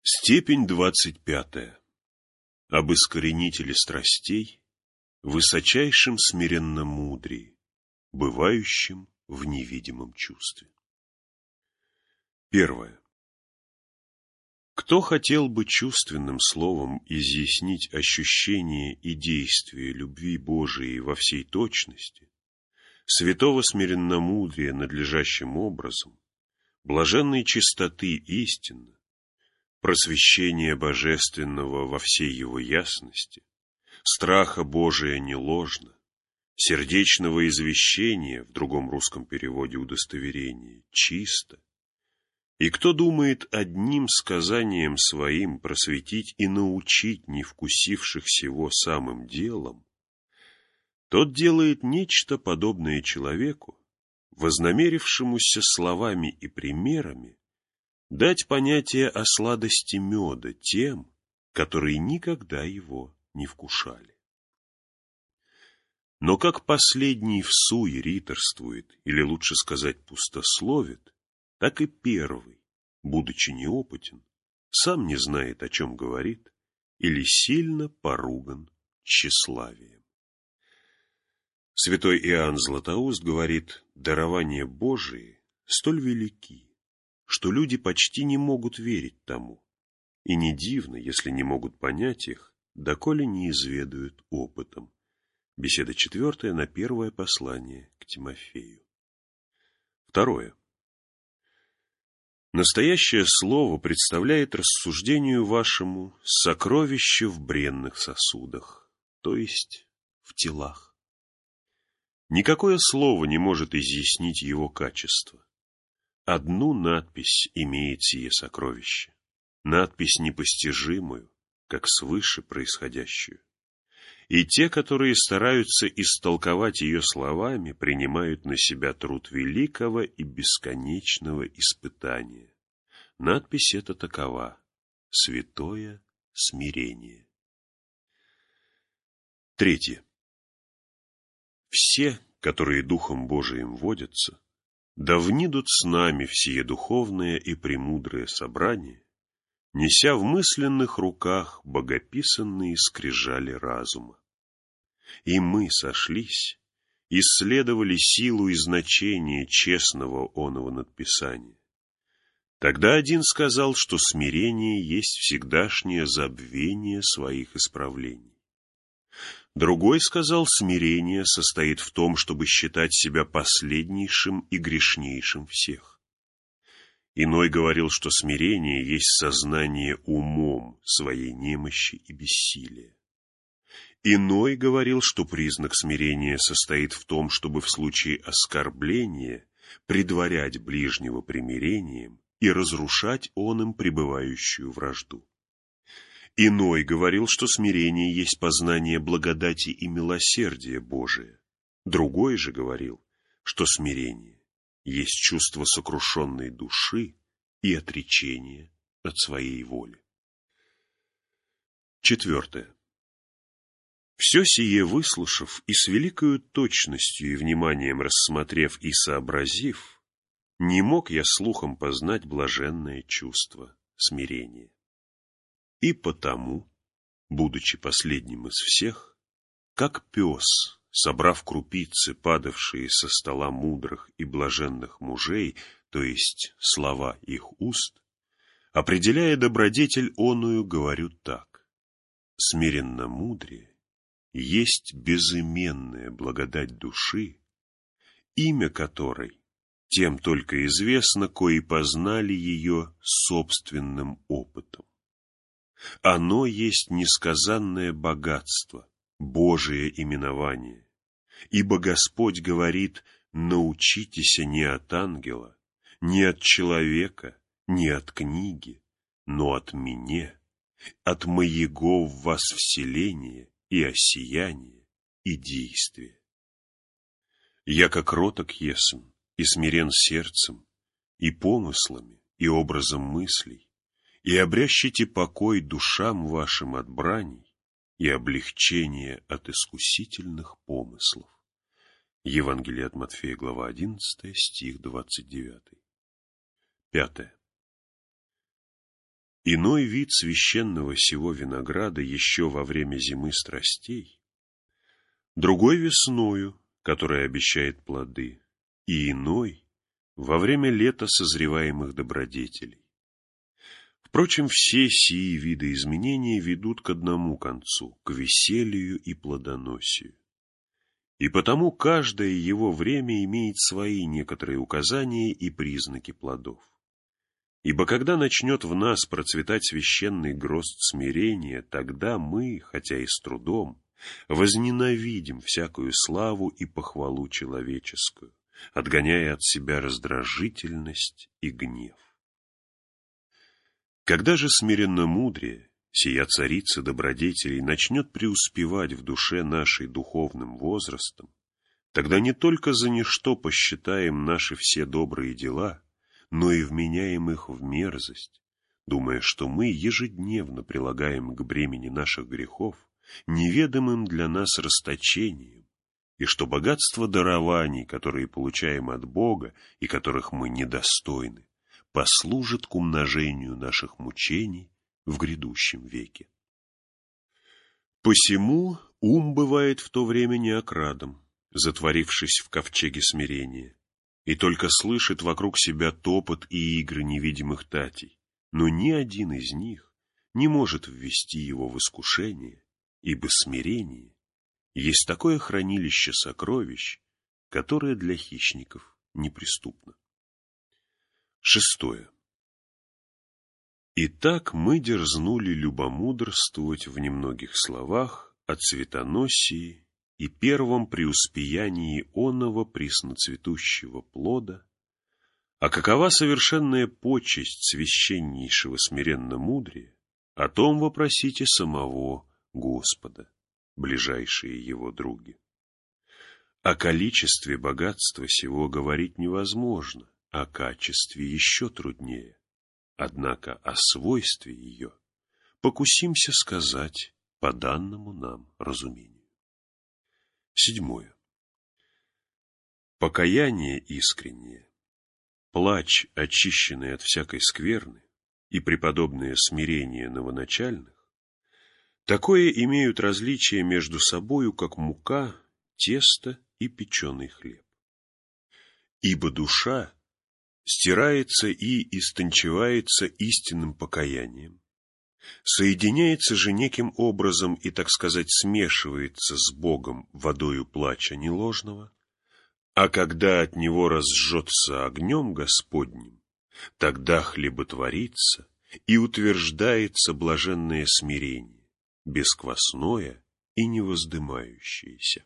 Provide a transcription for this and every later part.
Степень 25. Об искоренителе страстей, высочайшем смиренномудрии, бывающем в невидимом чувстве. 1. Кто хотел бы чувственным словом изъяснить ощущение и действие любви Божией во всей точности, святого смиренномудрия надлежащим образом, блаженной чистоты истины, просвещения божественного во всей его ясности, страха Божия не ложно, сердечного извещения, в другом русском переводе удостоверение, чисто, и кто думает одним сказанием своим просветить и научить невкусивших сего самым делом, тот делает нечто подобное человеку, вознамерившемуся словами и примерами дать понятие о сладости меда тем, которые никогда его не вкушали. Но как последний всуе риторствует, или лучше сказать пустословит, так и первый, будучи неопытен, сам не знает, о чем говорит, или сильно поруган тщеславием. Святой Иоанн Златоуст говорит: дарования Божии столь велики, что люди почти не могут верить тому, и не дивно, если не могут понять их, доколе не изведают опытом. Беседа 4 на 1 послание к Тимофею. 2. Настоящее слово представляет рассуждению вашему сокровище в бренных сосудах, то есть в телах. Никакое слово не может изъяснить его качество. Одну надпись имеет сие сокровище, надпись непостижимую, как свыше происходящую. И те, которые стараются истолковать ее словами, принимают на себя труд великого и бесконечного испытания. Надпись эта такова: святое смирение. 3. Все, которые Духом Божиим водятся, да внидут с нами в сие духовное и премудрое собрание, неся в мысленных руках богописанные скрижали разума. И мы сошлись, исследовали силу и значение честного оного надписания. Тогда один сказал, что смирение есть всегдашнее забвение своих исправлений. Другой сказал, смирение состоит в том, чтобы считать себя последнейшим и грешнейшим всех. Иной говорил, что смирение есть сознание умом своей немощи и бессилия. Иной говорил, что признак смирения состоит в том, чтобы в случае оскорбления предварять ближнего примирением и разрушать он им пребывающую вражду. Иной говорил, что смирение есть познание благодати и милосердия Божия. Другой же говорил, что смирение есть чувство сокрушенной души и отречение от своей воли. 4. Все сие выслушав и с великою точностью и вниманием рассмотрев и сообразив, не мог я слухом познать блаженное чувство смирения. И потому, будучи последним из всех, как пес, собрав крупицы, падавшие со стола мудрых и блаженных мужей, то есть слова их уст, определяя добродетель оную, говорю так: смиренномудрие есть безыменная благодать души, имя которой тем только известно, кои познали ее собственным опытом. Оно есть несказанное богатство, Божие именование, ибо Господь говорит: научитесь не от ангела, не от человека, не от книги, но от меня, от моего в вас вселения и осияние, и действие. Я как кроток есмь, и смирен сердцем, и помыслами, и образом мыслей, и обрящите покой душам вашим от браней и облегчение от искусительных помыслов. Евангелие от Матфея, глава 11, стих 29. 5. Иной вид священного сего винограда еще во время зимы страстей, другой весною, которая обещает плоды, и иной во время лета созреваемых добродетелей. Впрочем, все сии виды изменений ведут к одному концу, к веселью и плодоносию. И потому каждое его время имеет свои некоторые указания и признаки плодов. Ибо когда начнет в нас процветать священный грозд смирения, тогда мы, хотя и с трудом, возненавидим всякую славу и похвалу человеческую, отгоняя от себя раздражительность и гнев. Когда же смиренномудрие, сия царица добродетелей, начнет преуспевать в душе нашей духовным возрастом, тогда не только за ничто посчитаем наши все добрые дела, но и вменяем их в мерзость, думая, что мы ежедневно прилагаем к бремени наших грехов неведомым для нас расточением, и что богатство дарований, которые получаем от Бога и которых мы недостойны, послужит к умножению наших мучений в грядущем веке. Посему ум бывает в то время неокрадом, затворившись в ковчеге смирения, и только слышит вокруг себя топот и игры невидимых татей, но ни один из них не может ввести его в искушение, ибо смирение есть такое хранилище сокровищ, которое для хищников неприступно. 6. Итак, мы дерзнули любомудрствовать в немногих словах о цветоносии и первом преуспеянии оного пресноцветущего плода, а какова совершенная почесть священнейшего смиренномудрия, о том вопросите самого Господа, ближайшие его други. О количестве богатства сего говорить невозможно, о качестве еще труднее. Однако о свойстве ее покусимся сказать по данному нам разумению. 7. Покаяние искреннее, плач, очищенный от всякой скверны, и преподобное смирение новоначальных, такое имеют различие между собою, как мука, тесто и печеный хлеб. Ибо душа стирается и истончевается истинным покаянием, соединяется же неким образом и, так сказать, смешивается с Богом водою плача неложного, а когда от него разжжется огнем Господним, тогда хлеботворится и утверждается блаженное смирение, бесквасное и невоздымающееся.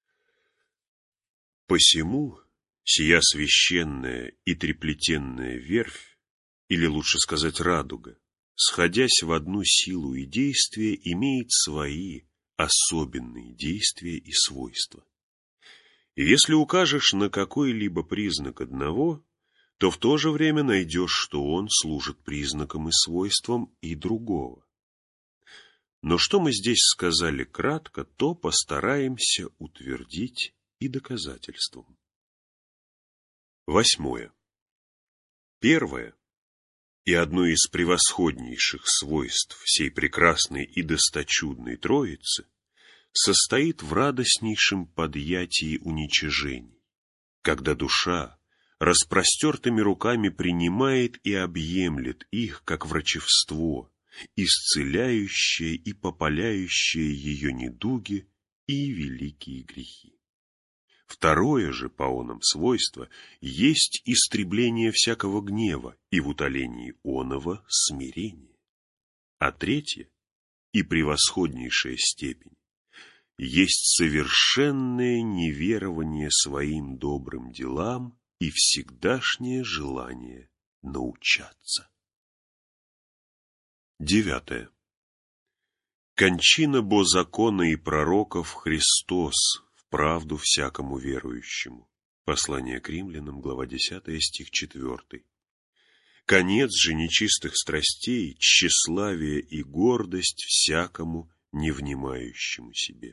Посему сия священная и триплетенная верфь, или лучше сказать радуга, сходясь в одну силу и действие, имеет свои особенные действия и свойства. И если укажешь на какой-либо признак одного, то в то же время найдешь, что он служит признаком и свойством и другого. Но что мы здесь сказали кратко, то постараемся утвердить и доказательством. 8. Первое, и одно из превосходнейших свойств всей прекрасной и досточудной Троицы, состоит в радостнейшем подъятии уничижений, когда душа распростертыми руками принимает и объемлет их, как врачевство, исцеляющее и попаляющее ее недуги и великие грехи. Второе же по онам свойство есть истребление всякого гнева и в утолении оного смирение. А третье и превосходнейшая степень есть совершенное неверование своим добрым делам и всегдашнее желание научаться. 9. Кончина бо закона и пророков Христос, правду всякому верующему. Послание к Римлянам, глава 10, стих 4. Конец же нечистых страстей, тщеславие и гордость всякому невнимающему себе.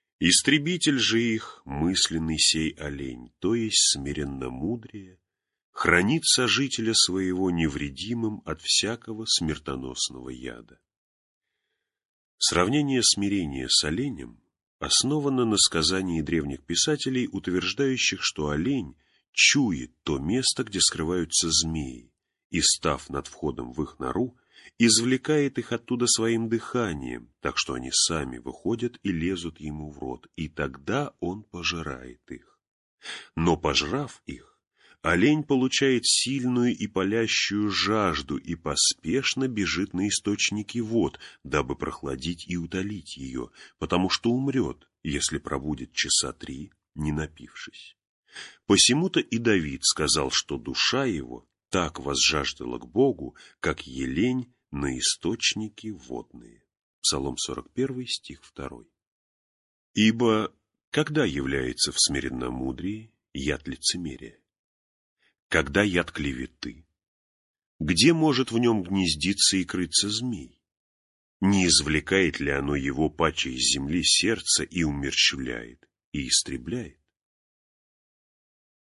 Истребитель же их, мысленный сей олень, то есть смиренномудрие, хранит сожителя своего невредимым от всякого смертоносного яда. Сравнение смирения с оленем основано на сказании древних писателей, утверждающих, что олень чует то место, где скрываются змеи, и, став над входом в их нору, извлекает их оттуда своим дыханием, так что они сами выходят и лезут ему в рот, и тогда он пожирает их. Но, пожрав их, олень получает сильную и палящую жажду и поспешно бежит на источники вод, дабы прохладить и утолить ее, потому что умрет, если пробудет часа 3, не напившись. Посему-то и Давид сказал, что душа его так возжаждала к Богу, как елень на источники водные. Псалом 41, стих 2. Ибо когда является в смиренномудрии яд лицемерия? Когда яд клеветы? Где может в нем гнездиться и крыться змей? Не извлекает ли оно его паче из земли сердца и умерщвляет, и истребляет?